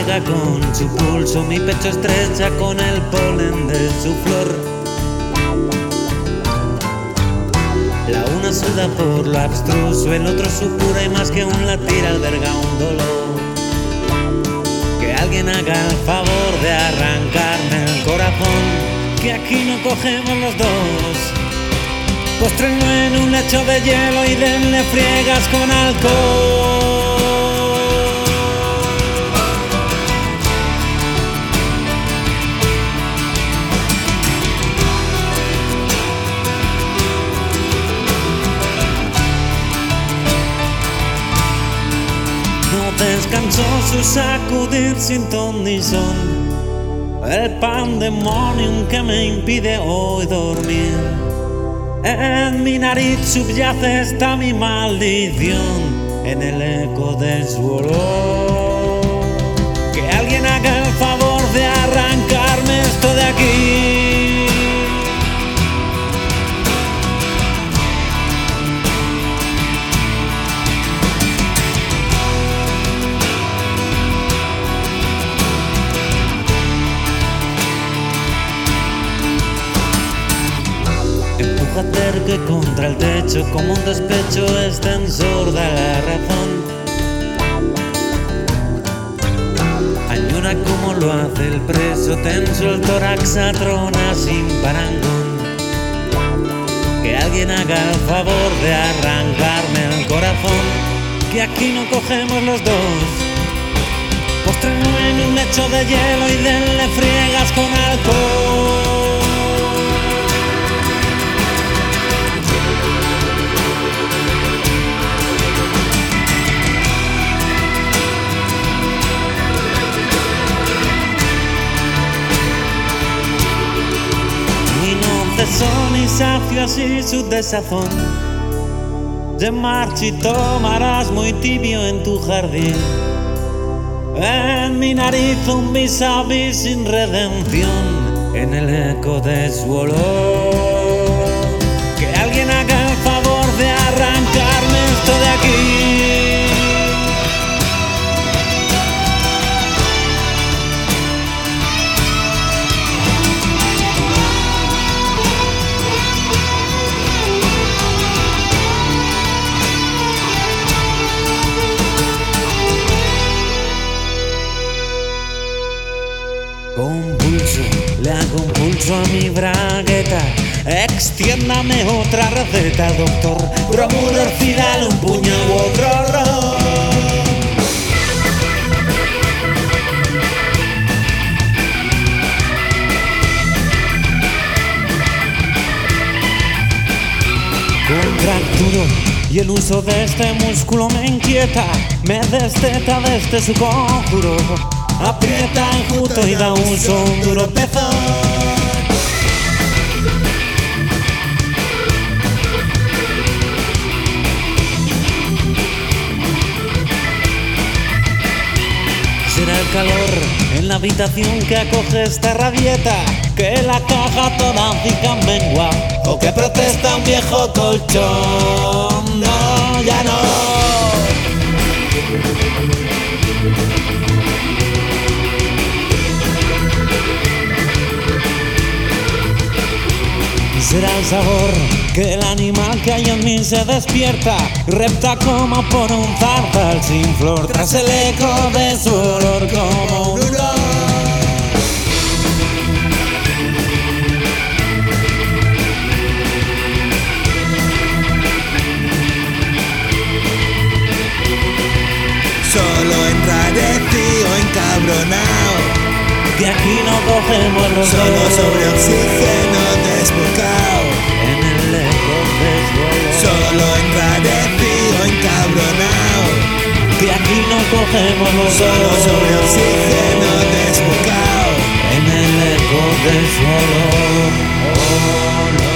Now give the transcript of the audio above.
juega con su pulso, mi pecho estrecha con el polen de su flor. La una suda por lo abstruso, el otro supura y más que un latir alberga un dolor. Que alguien haga el favor de arrancarme el corazón, que aquí no cogemos los dos. Póstrenlo en un lecho de hielo y denle friegas con alcohol. No descansó su sacudir sin ton ni son, el pandemonium que me impide hoy dormir. En mi nariz subyace esta mi maldición, en el eco de su olor. Que alguien haga el favor de arrancarme esto de aquí. Acerque contra el techo como un despecho extensor de la razón. Añora como lo hace el preso, tenso el tórax atrona sin parangón. Que alguien haga el favor de arrancarme el corazón, que aquí no cogemos los dos. Póstrenlo en un lecho de hielo y denle friegas con alcohol. Son y sacio así su desazón, de marchito marasmo y tibio en tu jardín. En mi nariz un vis a vis sin redención, en el eco de su olor. Que alguien haga el favor de arrancarme esto de aquí. Con pulso, le hago un pulso a mi bragueta. Extiéndame otra receta, doctor. Bromuro, orfidal, un puño u otro ron. Contracturo y el uso de este músculo me inquieta. Me desteta desde su conjuro. Aprieta enjuto y da uso un duro pezón. Será el calor en la habitación que acoge esta rabieta, que la caja torácica mengua, o que protesta un viejo colchón. No, ya no. Será el sabor que el animal que hay en mí se despierta, repta como por un zarzal sin flor, tras el eco de su olor como un hurón. Solo enrarecido, encabronao, que aquí no cogemos los solo dos. sobre oxígeno desbocao, En el eco de su olor. solo enrarecido, encabronao, Que aquí no cogemos los solo dos. sobre oxígeno desbocao. En el eco de su olor. Oh, no.